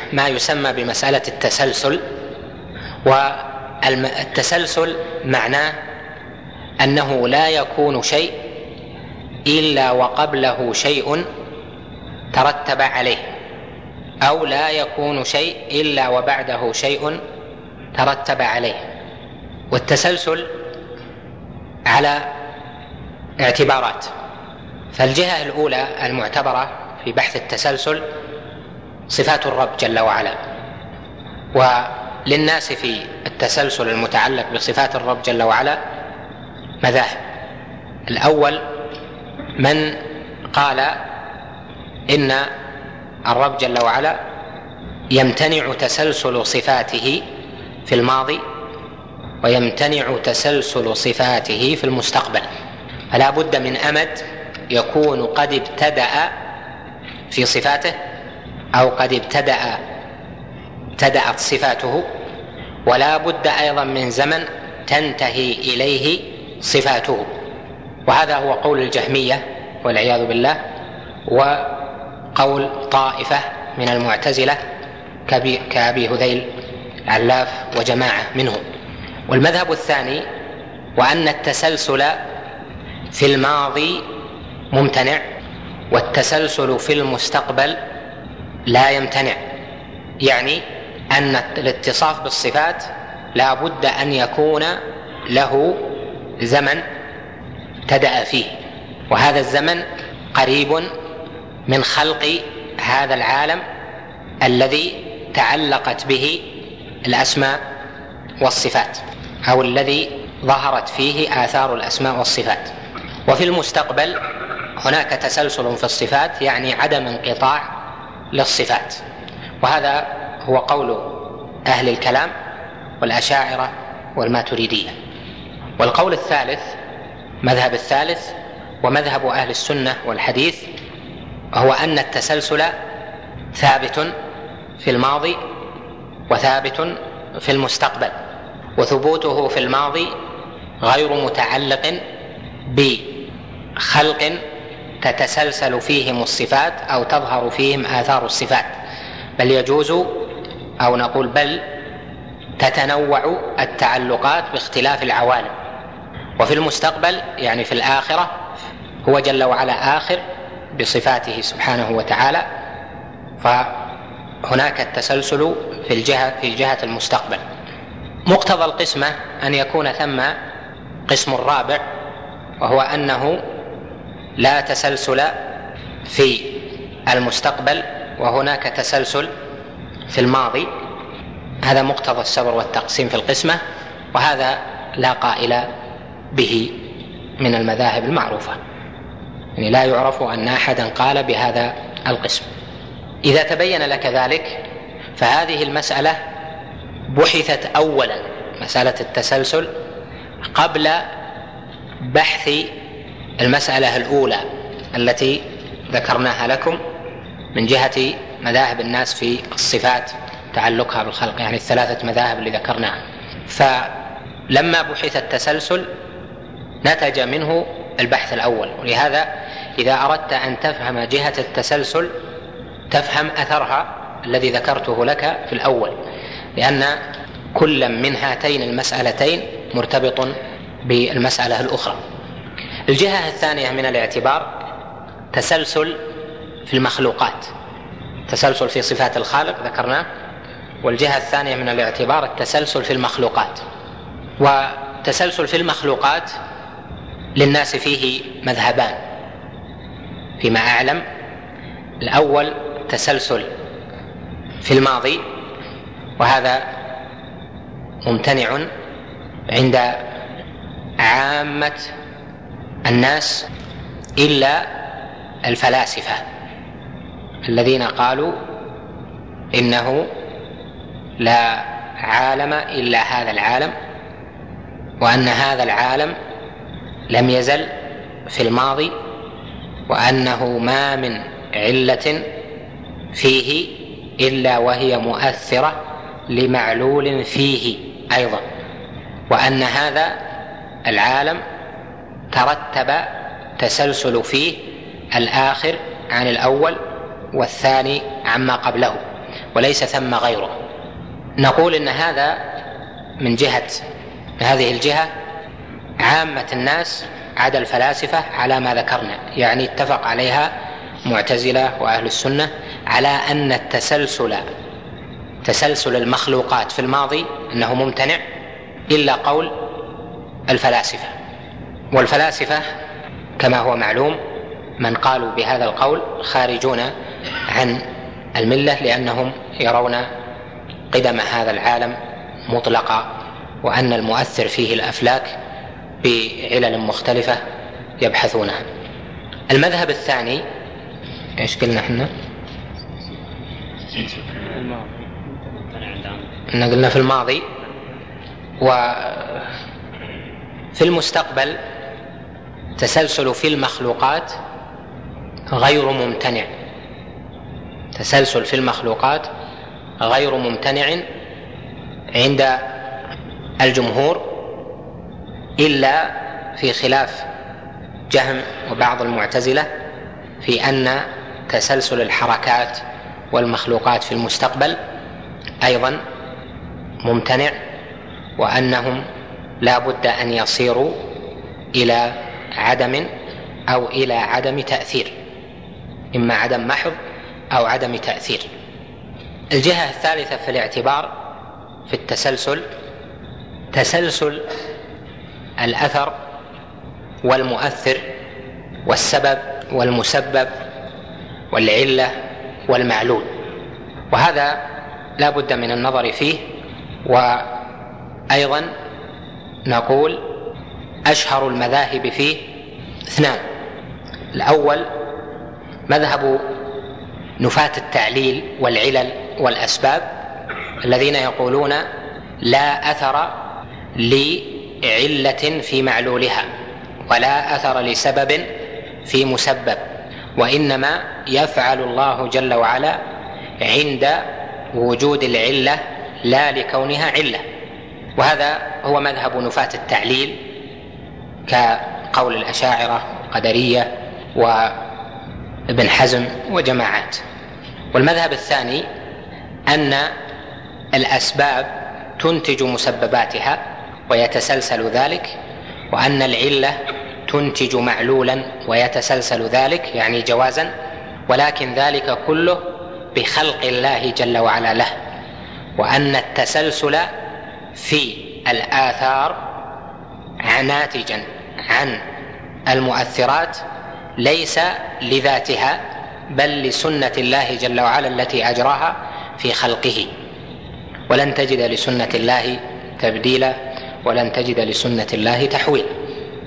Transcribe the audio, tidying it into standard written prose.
ما يسمى بمسألة التسلسل. والتسلسل معناه أنه لا يكون شيء إلا وقبله شيء ترتب عليه، أو لا يكون شيء إلا وبعده شيء ترتب عليه. والتسلسل على اعتبارات، فالجهة الأولى المعتبرة في بحث التسلسل صفات الرب جل وعلا. وللناس في التسلسل المتعلق بصفات الرب جل وعلا مذاهب. الأول من قال إن الرب جل وعلا يمتنع تسلسل صفاته في الماضي ويمتنع تسلسل صفاته في المستقبل، فلا بد من أمد يكون قد ابتدأ في صفاته أو قد ابتدأت صفاته، ولا بد أيضا من زمن تنتهي إليه صفاته. وهذا هو قول الجهمية والعياذ بالله، وقول طائفة من المعتزلة كأبي هذيل علاف وجماعة منهم. والمذهب الثاني وأن التسلسل في الماضي ممتنع والتسلسل في المستقبل لا يمتنع، يعني أن الاتصاف بالصفات لا بد أن يكون له زمن ابتدأ فيه، وهذا الزمن قريب من خلق هذا العالم الذي تعلقت به الأسماء والصفات، أو الذي ظهرت فيه آثار الأسماء والصفات. وفي المستقبل هناك تسلسل في الصفات، يعني عدم انقطاع للصفات، وهذا هو قول أهل الكلام والأشاعرة والماتريدية. والقول الثالث، مذهب الثالث ومذهب أهل السنة والحديث، هو أن التسلسل ثابت في الماضي وثابت في المستقبل، وثبوته في الماضي غير متعلق بخلق تتسلسل فيهم الصفات أو تظهر فيهم آثار الصفات، بل يجوز أو نقول بل تتنوع التعلقات باختلاف العوالم. وفي المستقبل يعني في الآخرة هو جل وعلا آخر بصفاته سبحانه وتعالى، فهناك التسلسل في جهة المستقبل. مقتضى القسمة أن يكون ثم قسم رابع، وهو أنه لا تسلسل في المستقبل وهناك تسلسل في الماضي. هذا مقتضى السبر والتقسيم في القسمة، وهذا لا قائل به من المذاهب المعروفة، يعني لا يعرف أن أحدا قال بهذا القسم. إذا تبين لك ذلك فهذه المسألة بحثت أولا، مسألة التسلسل، قبل بحث المسألة الأولى التي ذكرناها لكم من جهة مذاهب الناس في الصفات تعلقها بالخلق، يعني الثلاثة مذاهب اللي ذكرناها. فلما بحث التسلسل نتج منه البحث الأول، ولهذا إذا أردت أن تفهم جهة التسلسل تفهم أثرها الذي ذكرته لك في الأول، لأن كل من هاتين المسألتين مرتبط بالمسألة الأخرى. الجهة الثانية من الاعتبار تسلسل في المخلوقات، تسلسل في صفات الخالق ذكرناه، والجهة الثانية من الاعتبار التسلسل في المخلوقات. وتسلسل في المخلوقات للناس فيه مذهبان فيما أعلم. الأول تسلسل في الماضي، وهذا ممتنع عند عامة الناس إلا الفلاسفة الذين قالوا إنه لا عالم إلا هذا العالم، وأن هذا العالم لم يزل في الماضي، وأنه ما من علة فيه إلا وهي مؤثرة لمعلول فيه أيضا، وأن هذا العالم ترتب تسلسل فيه الآخر عن الأول والثاني عما قبله، وليس ثم غيره. نقول إن هذا من هذه الجهة عامة الناس عدا الفلاسفة على ما ذكرنا، يعني اتفق عليها معتزلة وأهل السنة على أن تسلسل المخلوقات في الماضي أنه ممتنع، إلا قول الفلاسفة. والفلاسفة كما هو معلوم من قالوا بهذا القول خارجون عن الملة، لأنهم يرون قدم هذا العالم مطلقا، وأن المؤثر فيه الأفلاك بعلل مختلفة يبحثونها. المذهب الثاني ايش قلنا احنا؟ قلنا في الماضي. وفي المستقبل تسلسل في المخلوقات غير ممتنع، تسلسل في المخلوقات غير ممتنع عند الجمهور، إلا في خلاف جهم وبعض المعتزلة في أن تسلسل الحركات والمخلوقات في المستقبل أيضا ممتنع، وأنهم لا بد أن يصيروا إلى عدم أو إلى عدم تأثير، إما عدم محض أو عدم تأثير. الجهة الثالثة في الاعتبار في التسلسل تسلسل الأثر والمؤثر والسبب والمسبب والعلة والمعلول، وهذا لا بد من النظر فيه. وأيضا نقول أشهر المذاهب فيه اثنان: الأول مذهب نفاة التعليل والعلل والأسباب، الذين يقولون لا أثر لعلة في معلولها ولا أثر لسبب في مسبب، وإنما يفعل الله جل وعلا عند وجود العلة لا لكونها علة. وهذا هو مذهب نفاة التعليل كقول الأشاعرة والقدرية وابن حزم وجماعات. والمذهب الثاني أن الأسباب تنتج مسبباتها ويتسلسل ذلك، وأن العلة تنتج معلولا ويتسلسل ذلك، يعني جوازا، ولكن ذلك كله بخلق الله جل وعلا له، وأن التسلسل في الآثار ناتجا عن المؤثرات ليس لذاتها بل لسنة الله جل وعلا التي أجراها في خلقه، ولن تجد لسنة الله تبديلا ولن تجد لسنة الله تحويلا.